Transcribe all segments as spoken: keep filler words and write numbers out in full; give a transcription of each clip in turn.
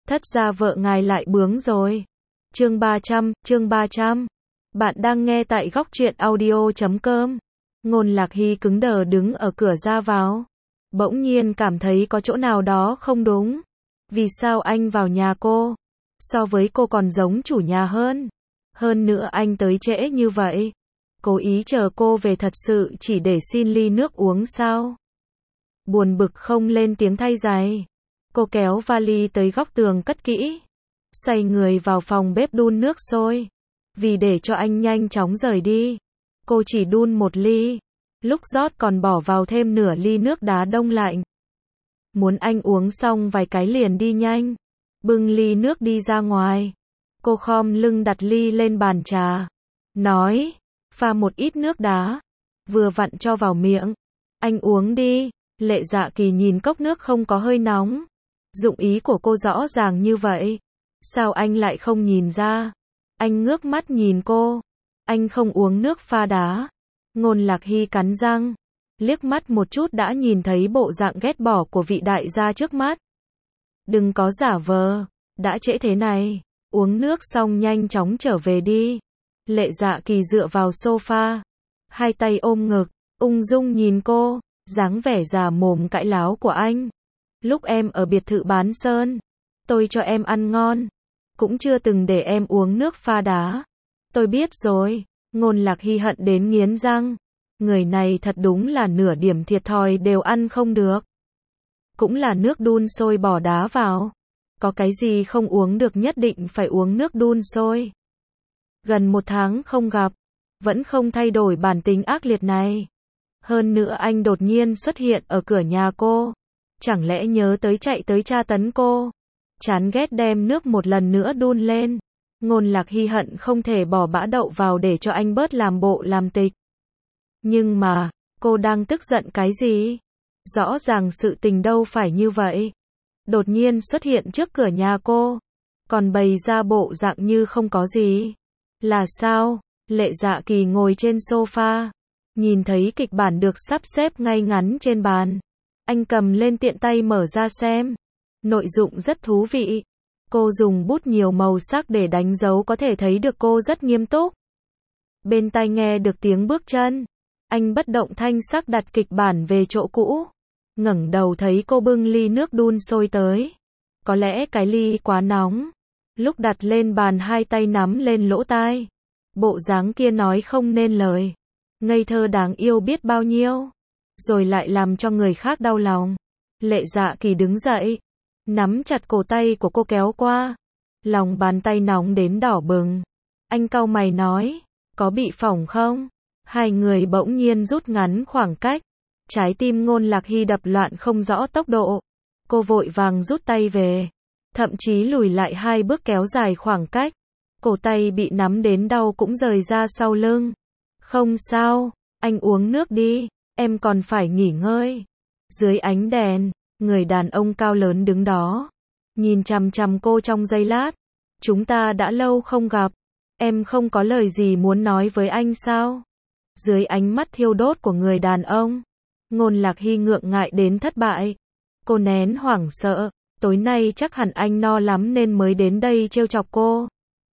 Thất gia vợ ngài lại bướng rồi. Chương ba trăm, chương ba trăm. Bạn đang nghe tại góc truyện audio chấm com. Ngôn Lạc Hy cứng đờ đứng ở cửa ra vào. Bỗng nhiên cảm thấy có chỗ nào đó không đúng. Vì sao anh vào nhà cô? So với cô còn giống chủ nhà hơn. Hơn nữa anh tới trễ như vậy. Cố ý chờ cô về thật sự chỉ để xin ly nước uống sao? Buồn bực không lên tiếng thay giày. Cô kéo vali tới góc tường cất kỹ. Xoay người vào phòng bếp đun nước sôi. Vì để cho anh nhanh chóng rời đi, cô chỉ đun một ly. Lúc rót còn bỏ vào thêm nửa ly nước đá đông lạnh. Muốn anh uống xong vài cái liền đi nhanh. Bưng ly nước đi ra ngoài. Cô khom lưng đặt ly lên bàn trà. Nói, pha một ít nước đá. Vừa vặn cho vào miệng. Anh uống đi. Lệ Dạ Kỳ nhìn cốc nước không có hơi nóng. Dụng ý của cô rõ ràng như vậy. Sao anh lại không nhìn ra? Anh ngước mắt nhìn cô. Anh không uống nước pha đá. Ngôn Lạc Hy cắn răng. Liếc mắt một chút đã nhìn thấy bộ dạng ghét bỏ của vị đại gia trước mắt. Đừng có giả vờ. Đã trễ thế này. Uống nước xong nhanh chóng trở về đi. Lệ Dạ Kỳ dựa vào sofa. Hai tay ôm ngực. Ung dung nhìn cô. Dáng vẻ già mồm cãi láo của anh. Lúc em ở biệt thự bán sơn, tôi cho em ăn ngon. Cũng chưa từng để em uống nước pha đá. Tôi biết rồi. Ngôn Lạc Hy hận đến nghiến răng. Người này thật đúng là nửa điểm thiệt thòi đều ăn không được. Cũng là nước đun sôi bỏ đá vào. Có cái gì không uống được nhất định phải uống nước đun sôi. Gần một tháng không gặp. Vẫn không thay đổi bản tính ác liệt này. Hơn nữa anh đột nhiên xuất hiện ở cửa nhà cô. Chẳng lẽ nhớ tới chạy tới tra tấn cô. Chán ghét đem nước một lần nữa đun lên. Ngôn Lạc Hy hận không thể bỏ bã đậu vào để cho anh bớt làm bộ làm tịch. Nhưng mà, cô đang tức giận cái gì? Rõ ràng sự tình đâu phải như vậy. Đột nhiên xuất hiện trước cửa nhà cô. Còn bày ra bộ dạng như không có gì. Là sao? Lệ Dạ Kỳ ngồi trên sofa. Nhìn thấy kịch bản được sắp xếp ngay ngắn trên bàn. Anh cầm lên tiện tay mở ra xem. Nội dung rất thú vị. Cô dùng bút nhiều màu sắc để đánh dấu có thể thấy được cô rất nghiêm túc. Bên tai nghe được tiếng bước chân. Anh bất động thanh sắc đặt kịch bản về chỗ cũ. Ngẩng đầu thấy cô bưng ly nước đun sôi tới. Có lẽ cái ly quá nóng. Lúc đặt lên bàn hai tay nắm lên lỗ tai. Bộ dáng kia nói không nên lời. Ngây thơ đáng yêu biết bao nhiêu. Rồi lại làm cho người khác đau lòng. Lệ Dạ Kỳ đứng dậy. Nắm chặt cổ tay của cô kéo qua. Lòng bàn tay nóng đến đỏ bừng. Anh cau mày nói. Có bị phỏng không? Hai người bỗng nhiên rút ngắn khoảng cách. Trái tim Ngôn Lạc Hy đập loạn không rõ tốc độ. Cô vội vàng rút tay về. Thậm chí lùi lại hai bước kéo dài khoảng cách. Cổ tay bị nắm đến đau cũng rời ra sau lưng. Không sao, anh uống nước đi, em còn phải nghỉ ngơi. Dưới ánh đèn, người đàn ông cao lớn đứng đó. Nhìn chằm chằm cô trong giây lát. Chúng ta đã lâu không gặp. Em không có lời gì muốn nói với anh sao? Dưới ánh mắt thiêu đốt của người đàn ông. Ngôn Lạc Hy ngượng ngại đến thất bại. Cô nén hoảng sợ. Tối nay chắc hẳn anh no lắm nên mới đến đây trêu chọc cô.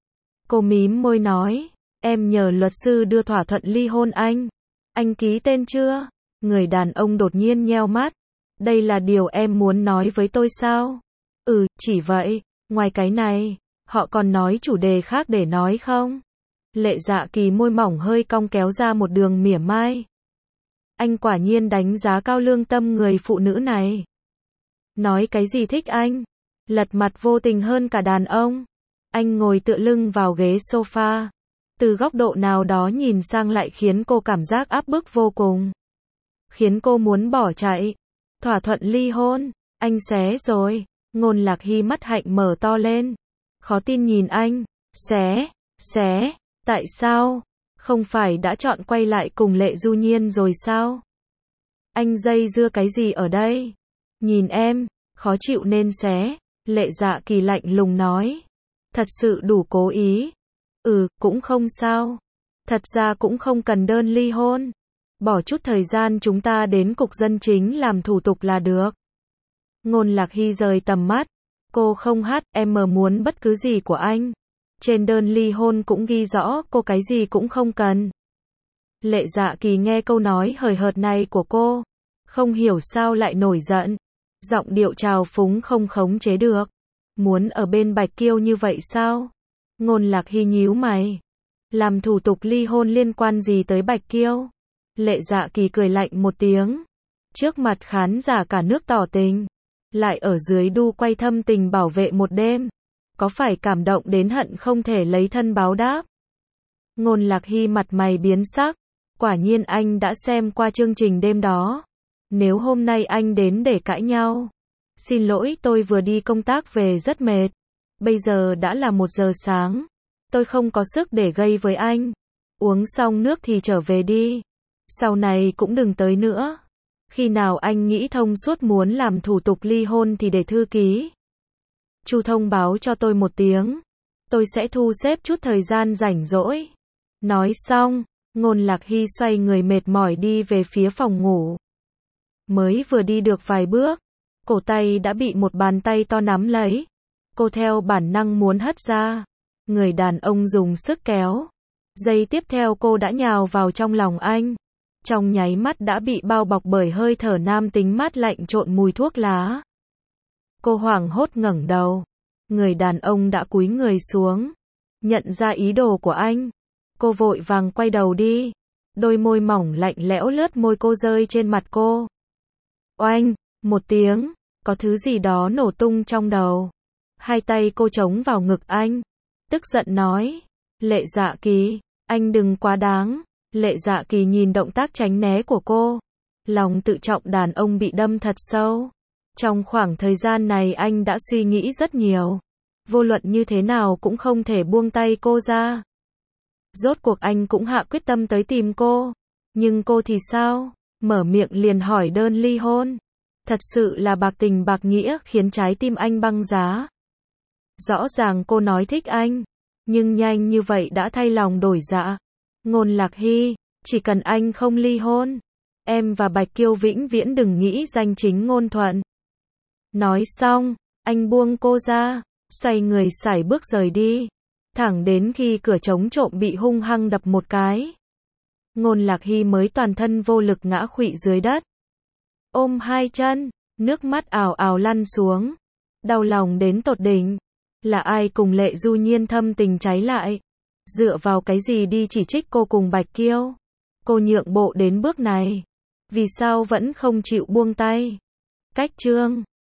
Cô mím môi nói. Em nhờ luật sư đưa thỏa thuận ly hôn anh. Anh ký tên chưa? Người đàn ông đột nhiên nheo mắt. Đây là điều em muốn nói với tôi sao? Ừ, chỉ vậy. Ngoài cái này, họ còn nói chủ đề khác để nói không? Lệ Dạ Kỳ môi mỏng hơi cong kéo ra một đường mỉa mai. Anh quả nhiên đánh giá cao lương tâm người phụ nữ này. Nói cái gì thích anh? Lật mặt vô tình hơn cả đàn ông. Anh ngồi tựa lưng vào ghế sofa. Từ góc độ nào đó nhìn sang lại khiến cô cảm giác áp bức vô cùng. Khiến cô muốn bỏ chạy. Thỏa thuận ly hôn. Anh xé rồi. Ngôn Lạc Hy mắt hạnh mở to lên. Khó tin nhìn anh. Xé. Xé. Tại sao? Không phải đã chọn quay lại cùng Lệ Du Nhiên rồi sao? Anh dây dưa cái gì ở đây? Nhìn em. Khó chịu nên xé. Lệ Dạ Kỳ lạnh lùng nói. Thật sự đủ cố ý. Ừ, cũng không sao. Thật ra cũng không cần đơn ly hôn. Bỏ chút thời gian chúng ta đến cục dân chính làm thủ tục là được. Ngôn Lạc Hy rời tầm mắt. Cô không hát, em muốn bất cứ gì của anh. Trên đơn ly hôn cũng ghi rõ, cô cái gì cũng không cần. Lệ Dạ Kỳ nghe câu nói hời hợt này của cô, không hiểu sao lại nổi giận. Giọng điệu trào phúng không khống chế được. Muốn ở bên Bạch Kiêu như vậy sao? Ngôn Lạc Hy nhíu mày. Làm thủ tục ly hôn liên quan gì tới Bạch Kiêu? Lệ Dạ Kỳ cười lạnh một tiếng. Trước mặt khán giả cả nước tỏ tình. Lại ở dưới đu quay thâm tình bảo vệ một đêm. Có phải cảm động đến hận không thể lấy thân báo đáp? Ngôn Lạc Hy mặt mày biến sắc. Quả nhiên anh đã xem qua chương trình đêm đó. Nếu hôm nay anh đến để cãi nhau. Xin lỗi, tôi vừa đi công tác về rất mệt. Bây giờ đã là một giờ sáng. Tôi không có sức để gây với anh. Uống xong nước thì trở về đi. Sau này cũng đừng tới nữa. Khi nào anh nghĩ thông suốt muốn làm thủ tục ly hôn thì để thư ký Chu thông báo cho tôi một tiếng. Tôi sẽ thu xếp chút thời gian rảnh rỗi. Nói xong, Ngôn Lạc Hy xoay người mệt mỏi đi về phía phòng ngủ. Mới vừa đi được vài bước, cổ tay đã bị một bàn tay to nắm lấy. Cô theo bản năng muốn hất ra. Người đàn ông dùng sức kéo. Giây tiếp theo cô đã nhào vào trong lòng anh. Trong nháy mắt đã bị bao bọc bởi hơi thở nam tính mát lạnh trộn mùi thuốc lá. Cô hoảng hốt ngẩng đầu. Người đàn ông đã cúi người xuống. Nhận ra ý đồ của anh. Cô vội vàng quay đầu đi. Đôi môi mỏng lạnh lẽo lướt môi cô rơi trên mặt cô. Oanh, một tiếng, có thứ gì đó nổ tung trong đầu. Hai tay cô chống vào ngực anh. Tức giận nói. Lệ Dạ Kỳ, anh đừng quá đáng. Lệ Dạ Kỳ nhìn động tác tránh né của cô. Lòng tự trọng đàn ông bị đâm thật sâu. Trong khoảng thời gian này anh đã suy nghĩ rất nhiều. Vô luận như thế nào cũng không thể buông tay cô ra. Rốt cuộc anh cũng hạ quyết tâm tới tìm cô. Nhưng cô thì sao? Mở miệng liền hỏi đơn ly hôn. Thật sự là bạc tình bạc nghĩa khiến trái tim anh băng giá. Rõ ràng cô nói thích anh. Nhưng nhanh như vậy đã thay lòng đổi dạ. Ngôn Lạc Hy, chỉ cần anh không ly hôn. Em và Bạch Kiêu vĩnh viễn đừng nghĩ danh chính ngôn thuận. Nói xong, anh buông cô ra. Xoay người sải bước rời đi. Thẳng đến khi cửa chống trộm bị hung hăng đập một cái. Ngôn Lạc Hy mới toàn thân vô lực ngã khuỵu dưới đất. Ôm hai chân, nước mắt ào ào lăn xuống. Đau lòng đến tột đỉnh. Là ai cùng Lệ Du Nhiên thâm tình trái lại? Dựa vào cái gì đi chỉ trích cô cùng Bạch Kiêu? Cô nhượng bộ đến bước này. Vì sao vẫn không chịu buông tay? Cách chương